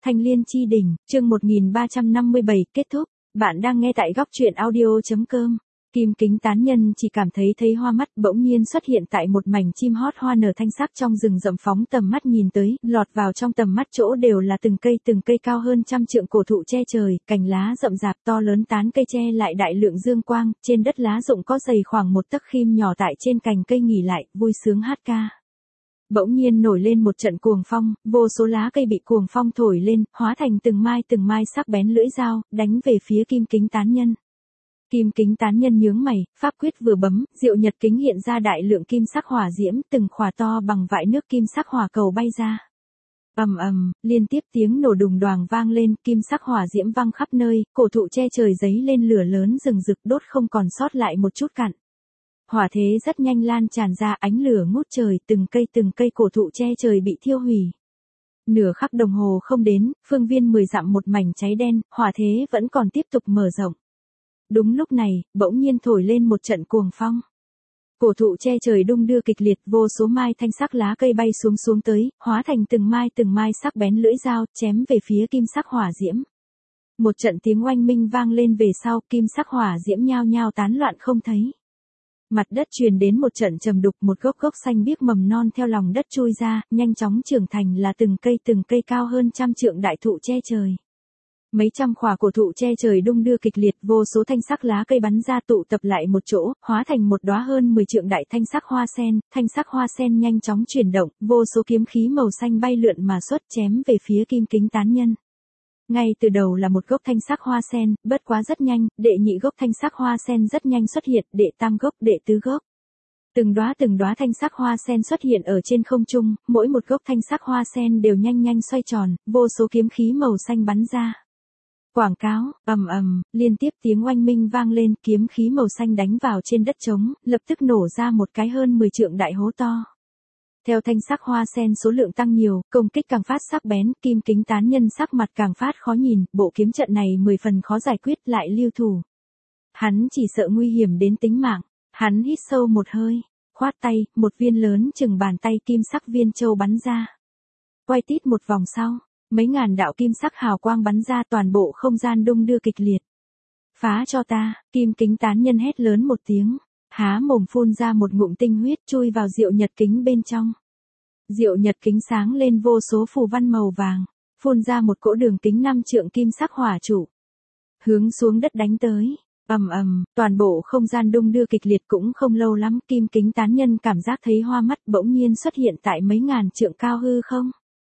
Thanh Liên Chi Đỉnh, chương 1357, kết thúc. Bạn đang nghe tại góc truyện audio.com. Kim Kính tán nhân chỉ cảm thấy hoa mắt, bỗng nhiên xuất hiện tại một mảnh chim hót hoa nở thanh sắc trong rừng rậm, phóng tầm mắt nhìn tới, lọt vào trong tầm mắt chỗ đều là từng cây cao hơn trăm trượng cổ thụ che trời, cành lá rậm rạp to lớn, tán cây che lại đại lượng dương quang, trên đất lá rụng có dày khoảng một tấc, khim nhỏ tại trên cành cây nghỉ lại, vui sướng hát ca. Bỗng nhiên nổi lên một trận cuồng phong, vô số lá cây bị cuồng phong thổi lên, hóa thành từng mai sắc bén lưỡi dao, đánh về phía Kim Kính tán nhân. Kim Kính tán nhân nhướng mày, pháp quyết vừa bấm, diệu nhật kính hiện ra đại lượng kim sắc hỏa diễm, từng khỏa to bằng vại nước kim sắc hỏa cầu bay ra. Ầm ầm, liên tiếp tiếng nổ đùng đoàng vang lên, kim sắc hỏa diễm văng khắp nơi, cổ thụ che trời giấy lên lửa lớn rừng rực, đốt không còn sót lại một chút cặn. Hỏa thế rất nhanh lan tràn ra, ánh lửa ngút trời, từng cây cổ thụ che trời bị thiêu hủy. Nửa khắc đồng hồ không đến, phương viên 10 dặm một mảnh cháy đen, hỏa thế vẫn còn tiếp tục mở rộng. Đúng lúc này, bỗng nhiên thổi lên một trận cuồng phong. Cổ thụ che trời đung đưa kịch liệt, vô số mai thanh sắc lá cây bay xuống tới, hóa thành từng mai sắc bén lưỡi dao, chém về phía kim sắc hỏa diễm. Một trận tiếng oanh minh vang lên về sau, kim sắc hỏa diễm nhao nhao tán loạn không thấy. Mặt đất truyền đến một trận trầm đục, một gốc xanh biếc mầm non theo lòng đất chui ra, nhanh chóng trưởng thành là từng cây cao hơn trăm trượng đại thụ che trời. Mấy trăm khỏa cổ thụ che trời đung đưa kịch liệt, vô số thanh sắc lá cây bắn ra tụ tập lại một chỗ, hóa thành một đóa hơn 10 trượng đại thanh sắc hoa sen nhanh chóng chuyển động, vô số kiếm khí màu xanh bay lượn mà xuất, chém về phía Kim Kính tán nhân. Ngay từ đầu là một gốc thanh sắc hoa sen, bất quá rất nhanh, đệ nhị gốc thanh sắc hoa sen rất nhanh xuất hiện, đệ tam gốc, đệ tứ gốc. Từng đóa thanh sắc hoa sen xuất hiện ở trên không trung, mỗi một gốc thanh sắc hoa sen đều nhanh xoay tròn, vô số kiếm khí màu xanh bắn ra. Quảng cáo, ầm, liên tiếp tiếng oanh minh vang lên, kiếm khí màu xanh đánh vào trên đất trống, lập tức nổ ra một cái hơn 10 trượng đại hố to. Theo thanh sắc hoa sen số lượng tăng nhiều, công kích càng phát sắc bén, Kim Kính tán nhân sắc mặt càng phát khó nhìn, bộ kiếm trận này 10 phần khó giải quyết, lại lưu thủ. Hắn chỉ sợ nguy hiểm đến tính mạng, hắn hít sâu một hơi, khoát tay, một viên lớn chừng bàn tay kim sắc viên châu bắn ra. Quay tít một vòng sau, mấy ngàn đạo kim sắc hào quang bắn ra, toàn bộ không gian đung đưa kịch liệt. Phá cho ta, Kim Kính tán nhân hét lớn một tiếng. Há mồm phun ra một ngụm tinh huyết, chui vào diệu nhật kính bên trong. Diệu nhật kính sáng lên vô số phù văn màu vàng, phun ra một cỗ đường kính 5 trượng kim sắc hỏa trụ. Hướng xuống đất đánh tới, ầm, toàn bộ không gian đung đưa kịch liệt. Cũng không lâu lắm, Kim Kính tán nhân cảm giác thấy hoa mắt, bỗng nhiên xuất hiện tại mấy ngàn trượng cao hư không.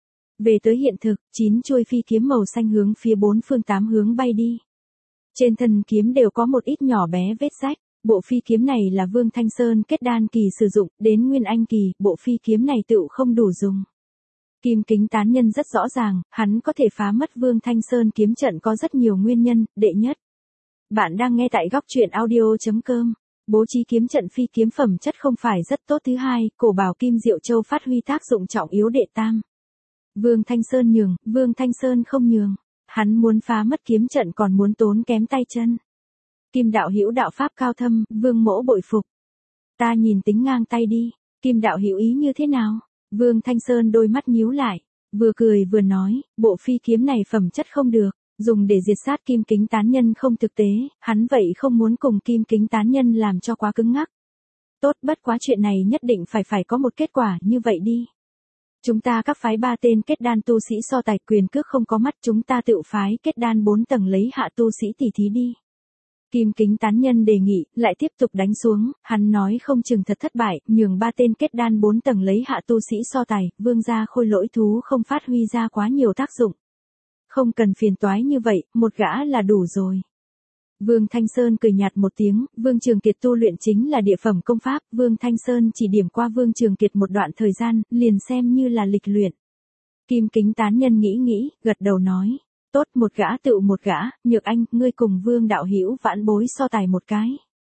Về tới hiện thực, 9 chuôi phi kiếm màu xanh hướng phía 4 phương 8 hướng bay đi. Trên thân kiếm đều có một ít nhỏ bé vết rách. Bộ phi kiếm này là Vương Thanh Sơn kết đan kỳ sử dụng, đến Nguyên Anh kỳ, bộ phi kiếm này tựu không đủ dùng. Kim Kính tán nhân rất rõ ràng, hắn có thể phá mất Vương Thanh Sơn kiếm trận có rất nhiều nguyên nhân, đệ nhất. Bạn đang nghe tại góc truyện audio.com. Bố trí kiếm trận phi kiếm phẩm chất không phải rất tốt. Thứ hai, cổ bảo Kim Diệu Châu phát huy tác dụng trọng yếu. Đệ tam. Vương Thanh Sơn nhường, Vương Thanh Sơn không nhường. Hắn muốn phá mất kiếm trận còn muốn tốn kém tay chân. Kim đạo hữu đạo pháp cao thâm, Vương mỗ bội phục. Ta nhìn tính ngang tay đi, Kim đạo hữu ý như thế nào? Vương Thanh Sơn đôi mắt nhíu lại, vừa cười vừa nói, bộ phi kiếm này phẩm chất không được, dùng để diệt sát Kim Kính tán nhân không thực tế, hắn vậy không muốn cùng Kim Kính tán nhân làm cho quá cứng ngắc. Tốt, bất quá chuyện này nhất định phải có một kết quả, như vậy đi. Chúng ta các phái 3 tên kết đan tu sĩ so tài, quyền cước không có mắt, chúng ta tự phái kết đan 4 tầng lấy hạ tu sĩ tỉ thí đi. Kim Kính tán nhân đề nghị, lại tiếp tục đánh xuống, hắn nói không chừng thật thất bại, nhường 3 tên kết đan 4 tầng lấy hạ tu sĩ so tài, vương gia khôi lỗi thú không phát huy ra quá nhiều tác dụng. Không cần phiền toái như vậy, một gã là đủ rồi. Vương Thanh Sơn cười nhạt một tiếng, Vương Trường Kiệt tu luyện chính là địa phẩm công pháp, Vương Thanh Sơn chỉ điểm qua Vương Trường Kiệt một đoạn thời gian, liền xem như là lịch luyện. Kim Kính tán nhân nghĩ, gật đầu nói. Tốt, một gã tựu một gã, Nhược Anh, ngươi cùng Vương đạo hữu vãn bối so tài một cái.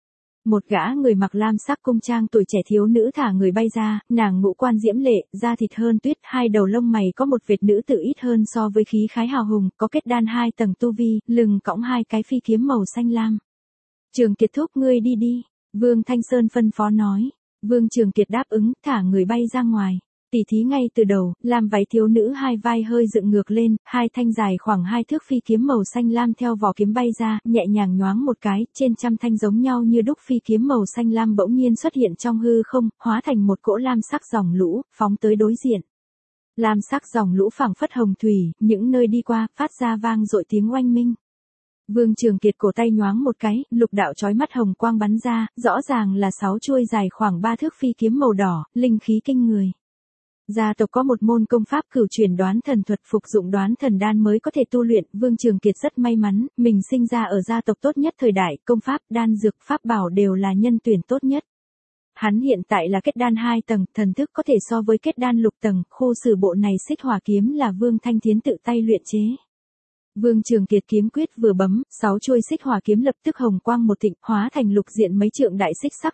Một gã người mặc lam sắc cung trang tuổi trẻ thiếu nữ thả người bay ra, nàng ngũ quan diễm lệ, da thịt hơn tuyết, hai đầu lông mày có một vệt nữ tử ít hơn so với khí khái hào hùng, có kết đan 2 tầng tu vi, lưng cõng 2 cái phi kiếm màu xanh lam. Trường Kiệt thúc ngươi đi đi, Vương Thanh Sơn phân phó nói. Vương Trường Kiệt đáp ứng, thả người bay ra ngoài. Tỉ thí ngay từ đầu, lam váy thiếu nữ hai vai hơi dựng ngược lên, hai thanh dài khoảng 2 thước phi kiếm màu xanh lam theo vỏ kiếm bay ra, nhẹ nhàng nhoáng một cái, trên trăm thanh giống nhau như đúc phi kiếm màu xanh lam bỗng nhiên xuất hiện trong hư không, hóa thành một cỗ lam sắc dòng lũ, phóng tới đối diện. Lam sắc dòng lũ phảng phất hồng thủy, những nơi đi qua, phát ra vang dội tiếng oanh minh. Vương Trường Kiệt cổ tay nhoáng một cái, lục đạo chói mắt hồng quang bắn ra, rõ ràng là 6 chuôi dài khoảng 3 thước phi kiếm màu đỏ, linh khí kinh người. Gia tộc có một môn công pháp cửu truyền đoán thần thuật, phục dụng đoán thần đan mới có thể tu luyện, Vương Trường Kiệt rất may mắn, mình sinh ra ở gia tộc tốt nhất thời đại, công pháp, đan dược, pháp bảo đều là nhân tuyển tốt nhất. Hắn hiện tại là kết đan 2 tầng, thần thức có thể so với kết đan lục tầng, khu sử bộ này xích hỏa kiếm là Vương Thanh Thiến tự tay luyện chế. Vương Trường Kiệt kiếm quyết vừa bấm, 6 chuôi xích hỏa kiếm lập tức hồng quang một thịnh, hóa thành lục diện mấy trượng đại xích sắc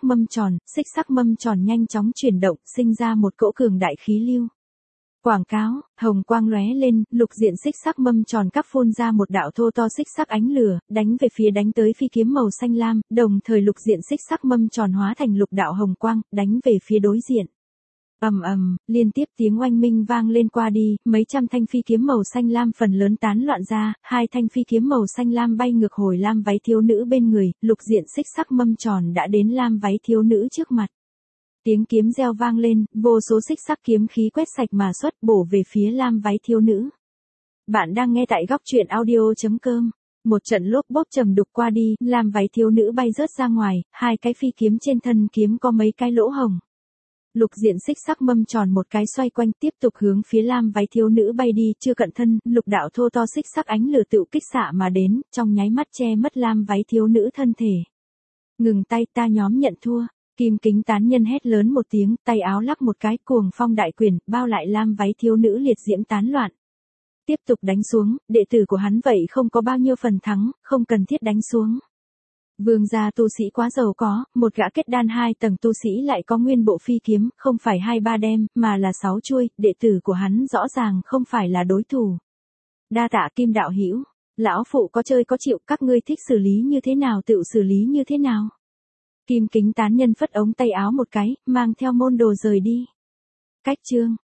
mâm tròn nhanh chóng chuyển động, sinh ra một cỗ cường đại khí lưu. Quảng cáo, hồng quang lóe lên, lục diện xích sắc mâm tròn cắp phun ra một đạo thô to xích sắc ánh lửa, đánh về phía đánh tới phi kiếm màu xanh lam, đồng thời lục diện xích sắc mâm tròn hóa thành lục đạo hồng quang, đánh về phía đối diện. Ầm ầm, liên tiếp tiếng oanh minh vang lên qua đi, mấy trăm thanh phi kiếm màu xanh lam phần lớn tán loạn ra, 2 thanh phi kiếm màu xanh lam bay ngược hồi lam váy thiếu nữ bên người, lục diện xích sắc mâm tròn đã đến lam váy thiếu nữ trước mặt. Tiếng kiếm reo vang lên, vô số xích sắc kiếm khí quét sạch mà xuất, bổ về phía lam váy thiếu nữ. Bạn đang nghe tại góc truyện audio.com. Một trận lốp bốp trầm đục qua đi, lam váy thiếu nữ bay rớt ra ngoài, 2 cái phi kiếm trên thân kiếm có mấy cái lỗ hồng. Lục diện xích sắc mâm tròn một cái xoay quanh, tiếp tục hướng phía lam váy thiếu nữ bay đi, chưa cận thân, lục đạo thô to xích sắc ánh lửa tựu kích xạ mà đến, trong nháy mắt che mất lam váy thiếu nữ thân thể. Ngừng tay, ta nhóm nhận thua. Kim Kính tán nhân hét lớn một tiếng, tay áo lắc một cái, cuồng phong đại quyền, bao lại lam váy thiếu nữ liệt diễm tán loạn. Tiếp tục đánh xuống, đệ tử của hắn vậy không có bao nhiêu phần thắng, không cần thiết đánh xuống. Vương gia tu sĩ quá giàu có, một gã kết đan 2 tầng tu sĩ lại có nguyên bộ phi kiếm, không phải 2-3 đem, mà là 6 chuôi, đệ tử của hắn rõ ràng không phải là đối thủ. Đa tạ Kim đạo hữu, lão phụ có chơi có chịu, các ngươi thích xử lý như thế nào tự xử lý như thế nào. Kim Kính tán nhân phất ống tay áo một cái, mang theo môn đồ rời đi. Cách chương